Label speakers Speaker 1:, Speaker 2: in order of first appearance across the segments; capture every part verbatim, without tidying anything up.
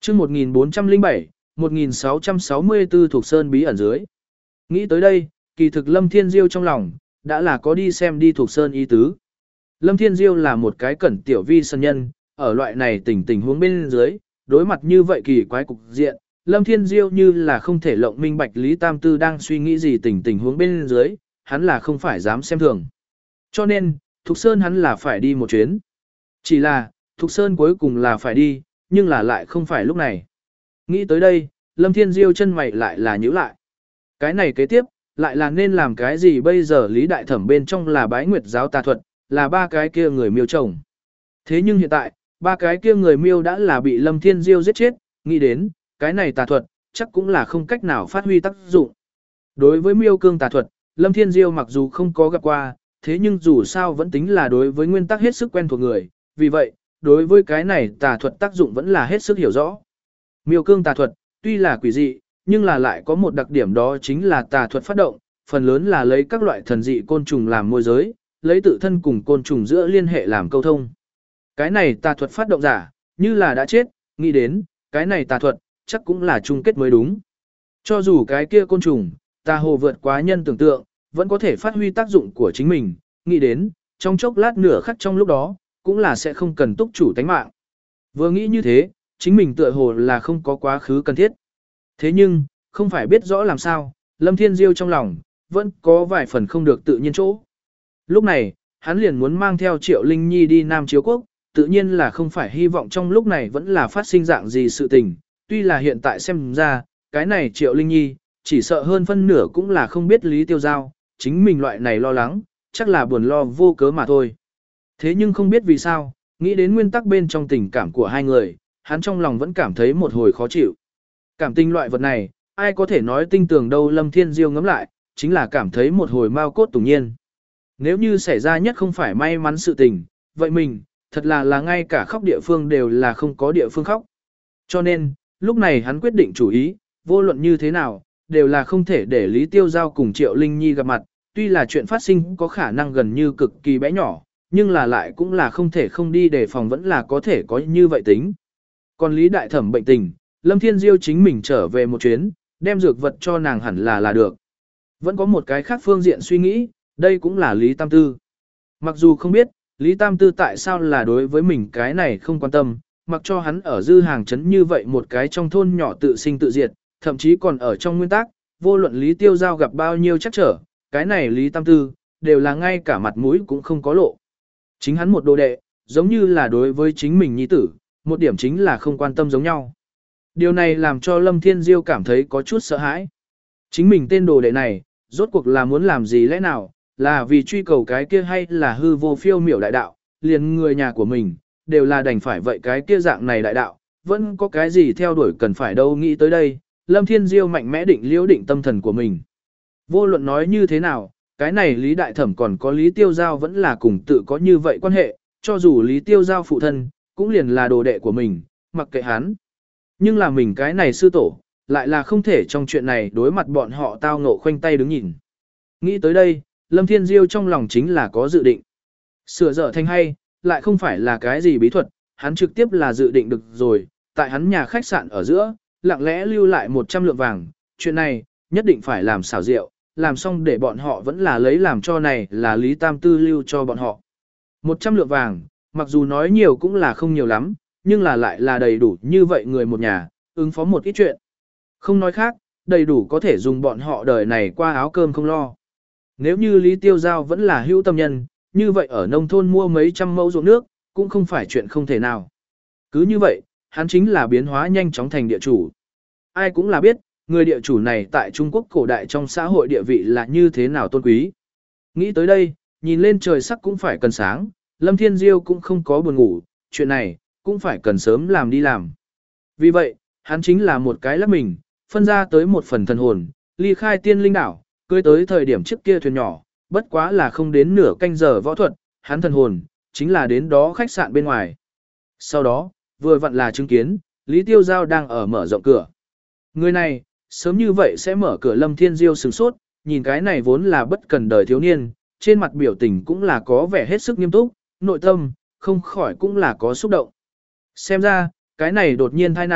Speaker 1: chương một nghìn bốn trăm lẻ bảy, một nghìn sáu trăm sáu mươi tư thuộc sơn bí ẩn dưới. Nghĩ tới đây, kỳ thực Lâm Thiên Diêu trong lòng, đã là có đi xem đi thuộc sơn ý tứ. Lâm Thiên Diêu là một cái cẩn tiểu vi sân nhân, ở loại này tình tình huống bên dưới, đối mặt như vậy kỳ quái cục diện, Lâm Thiên Diêu như là không thể lộng minh bạch Lý Tam Tư đang suy nghĩ gì tình tình huống bên dưới, hắn là không phải dám xem thường. Cho nên, Thục Sơn hắn là phải đi một chuyến. Chỉ là, Thục Sơn cuối cùng là phải đi, nhưng là lại không phải lúc này. Nghĩ tới đây, Lâm Thiên Diêu chân mày lại là nhíu lại. Cái này kế tiếp, lại là nên làm cái gì bây giờ Lý Đại Thẩm bên trong là bái nguyệt giáo tà thuật, là ba cái kia người miêu chồng. Thế nhưng hiện tại, ba cái kia người miêu đã là bị Lâm Thiên Diêu giết chết, nghĩ đến, cái này tà thuật, chắc cũng là không cách nào phát huy tác dụng. Đối với miêu cương tà thuật, Lâm Thiên Diêu mặc dù không có gặp qua, thế nhưng dù sao vẫn tính là đối với nguyên tắc hết sức quen thuộc người, vì vậy, đối với cái này tà thuật tác dụng vẫn là hết sức hiểu rõ. Miêu cương tà thuật, tuy là quỷ dị, nhưng là lại có một đặc điểm đó chính là tà thuật phát động, phần lớn là lấy các loại thần dị côn trùng làm môi giới, lấy tự thân cùng côn trùng giữa liên hệ làm câu thông. Cái này tà thuật phát động giả, như là đã chết, nghĩ đến, cái này tà thuật, chắc cũng là chung kết mới đúng. Cho dù cái kia côn trùng, tà hồ vượt quá nhân tưởng tượng, vẫn có thể phát huy tác dụng của chính mình, nghĩ đến, trong chốc lát nửa khắc trong lúc đó, cũng là sẽ không cần túc chủ tánh mạng. Vừa nghĩ như thế, chính mình tựa hồ là không có quá khứ cần thiết. Thế nhưng, không phải biết rõ làm sao, Lâm Thiên Diêu trong lòng, vẫn có vài phần không được tự nhiên chỗ. Lúc này, hắn liền muốn mang theo Triệu Linh Nhi đi Nam Chiếu Quốc, tự nhiên là không phải hy vọng trong lúc này vẫn là phát sinh dạng gì sự tình, tuy là hiện tại xem ra, cái này Triệu Linh Nhi, chỉ sợ hơn phân nửa cũng là không biết Lý Tiêu Giao, chính mình loại này lo lắng, chắc là buồn lo vô cớ mà thôi. Thế nhưng không biết vì sao, nghĩ đến nguyên tắc bên trong tình cảm của hai người, hắn trong lòng vẫn cảm thấy một hồi khó chịu. Cảm tình loại vật này, ai có thể nói tinh tường đâu. Lâm Thiên Diêu ngẫm lại, chính là cảm thấy một hồi mau cốt tủng nhiên. Nếu như xảy ra nhất không phải may mắn sự tình, vậy mình, thật là là ngay cả khóc địa phương đều là không có địa phương khóc. Cho nên, lúc này hắn quyết định chủ ý, vô luận như thế nào, đều là không thể để Lý Tiêu Giao cùng Triệu Linh Nhi gặp mặt, tuy là chuyện phát sinh có khả năng gần như cực kỳ bé nhỏ, nhưng là lại cũng là không thể không đi đề phòng vẫn là có thể có như vậy tính. Còn Lý Đại Thẩm bệnh tình, Lâm Thiên Diêu chính mình trở về một chuyến, đem dược vật cho nàng hẳn là là được. Vẫn có một cái khác phương diện suy nghĩ, đây cũng là Lý Tam Tư. Mặc dù không biết, Lý Tam Tư tại sao là đối với mình cái này không quan tâm, mặc cho hắn ở dư hàng trấn như vậy một cái trong thôn nhỏ tự sinh tự diệt, thậm chí còn ở trong nguyên tắc, vô luận Lý Tiêu Giao gặp bao nhiêu chắc trở, cái này Lý Tam Tư, đều là ngay cả mặt mũi cũng không có lộ. Chính hắn một đồ đệ, giống như là đối với chính mình nhi tử, một điểm chính là không quan tâm giống nhau. Điều này làm cho Lâm Thiên Diêu cảm thấy có chút sợ hãi. Chính mình tên đồ đệ này, rốt cuộc là muốn làm gì lẽ nào, là vì truy cầu cái kia hay là hư vô phiêu miểu đại đạo, liền người nhà của mình, đều là đành phải vậy cái kia dạng này đại đạo, vẫn có cái gì theo đuổi cần phải đâu. Nghĩ tới đây, Lâm Thiên Diêu mạnh mẽ định liễu định tâm thần của mình. Vô luận nói như thế nào, cái này Lý Đại Thẩm còn có Lý Tiêu Giao vẫn là cùng tự có như vậy quan hệ, cho dù Lý Tiêu Giao phụ thân, cũng liền là đồ đệ của mình, mặc kệ hắn. Nhưng là mình cái này sư tổ, lại là không thể trong chuyện này đối mặt bọn họ tao ngộ khoanh tay đứng nhìn. Nghĩ tới đây, Lâm Thiên Diêu trong lòng chính là có dự định. Sửa dở thành hay, lại không phải là cái gì bí thuật, hắn trực tiếp là dự định được rồi, tại hắn nhà khách sạn ở giữa, lặng lẽ lưu lại một trăm lượng vàng, chuyện này, nhất định phải làm xảo diệu, làm xong để bọn họ vẫn là lấy làm cho này là Lý Tam Tư lưu cho bọn họ. một trăm lượng vàng, mặc dù nói nhiều cũng là không nhiều lắm, nhưng là lại là đầy đủ như vậy người một nhà, ứng phó một ít chuyện. Không nói khác, đầy đủ có thể dùng bọn họ đời này qua áo cơm không lo. Nếu như Lý Tiêu Giao vẫn là hữu tâm nhân, như vậy ở nông thôn mua mấy trăm mẫu ruộng nước, cũng không phải chuyện không thể nào. Cứ như vậy, hắn chính là biến hóa nhanh chóng thành địa chủ. Ai cũng là biết, người địa chủ này tại Trung Quốc cổ đại trong xã hội địa vị là như thế nào tôn quý. Nghĩ tới đây, nhìn lên trời sắc cũng phải cần sáng, Lâm Thiên Diêu cũng không có buồn ngủ, chuyện này, cũng phải cần sớm làm đi làm. Vì vậy, hắn chính là một cái lắp mình, phân ra tới một phần thần hồn, ly khai tiên linh đảo, cưới tới thời điểm trước kia thuyền nhỏ, bất quá là không đến nửa canh giờ võ thuật, hắn thần hồn, chính là đến đó khách sạn bên ngoài. Sau đó, vừa vặn là chứng kiến, Lý Tiêu Giao đang ở mở rộng cửa. Người này, sớm như vậy sẽ mở cửa. Lâm Thiên Diêu sửng sốt, nhìn cái này vốn là bất cần đời thiếu niên, trên mặt biểu tình cũng là có vẻ hết sức nghiêm túc, nội tâm, không khỏi cũng là có xúc động. Xem ra, cái này đột nhiên tai nạn,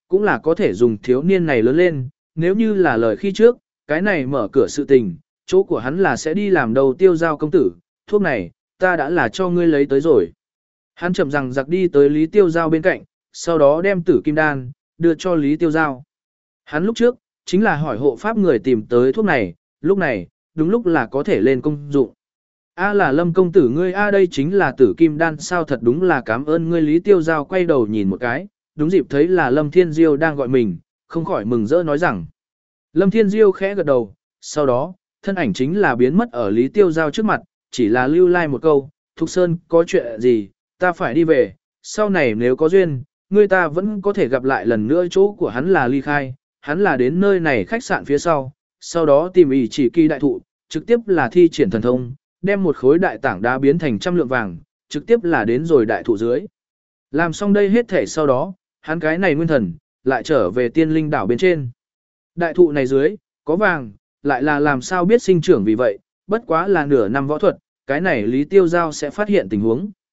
Speaker 1: cũng là có thể dùng thiếu niên này lớn lên, nếu như là lời khi trước, cái này mở cửa sự tình, chỗ của hắn là sẽ đi làm đầu tiêu giao công tử, thuốc này, ta đã là cho ngươi lấy tới rồi. Hắn chậm rằng giặc đi tới Lý Tiêu Giao bên cạnh, sau đó đem tử kim đan, đưa cho Lý Tiêu Giao. Hắn lúc trước, chính là hỏi hộ pháp người tìm tới thuốc này, lúc này, đúng lúc là có thể lên công dụng. A là Lâm công tử ngươi A đây chính là tử kim đan sao thật đúng là cảm ơn ngươi Lý Tiêu Giao quay đầu nhìn một cái, đúng dịp thấy là Lâm Thiên Diêu đang gọi mình, không khỏi mừng rỡ nói rằng. Lâm Thiên Diêu khẽ gật đầu, sau đó, thân ảnh chính là biến mất ở Lý Tiêu Giao trước mặt, chỉ là lưu lai like một câu, Thục Sơn có chuyện gì, ta phải đi về, sau này nếu có duyên, người ta vẫn có thể gặp lại lần nữa chỗ của hắn là ly khai, hắn là đến nơi này khách sạn phía sau, sau đó tìm ý chỉ kỳ đại thụ, trực tiếp là thi triển thần thông, đem một khối đại tảng đá biến thành trăm lượng vàng, trực tiếp là đến rồi đại thụ dưới. Làm xong đây hết thể sau đó, hắn cái này nguyên thần, lại trở về tiên linh đảo bên trên. Đại thụ này dưới, có vàng, lại là làm sao biết sinh trưởng vì vậy, bất quá là nửa năm võ thuật, cái này Lý Tiêu Giao sẽ phát hiện tình huống.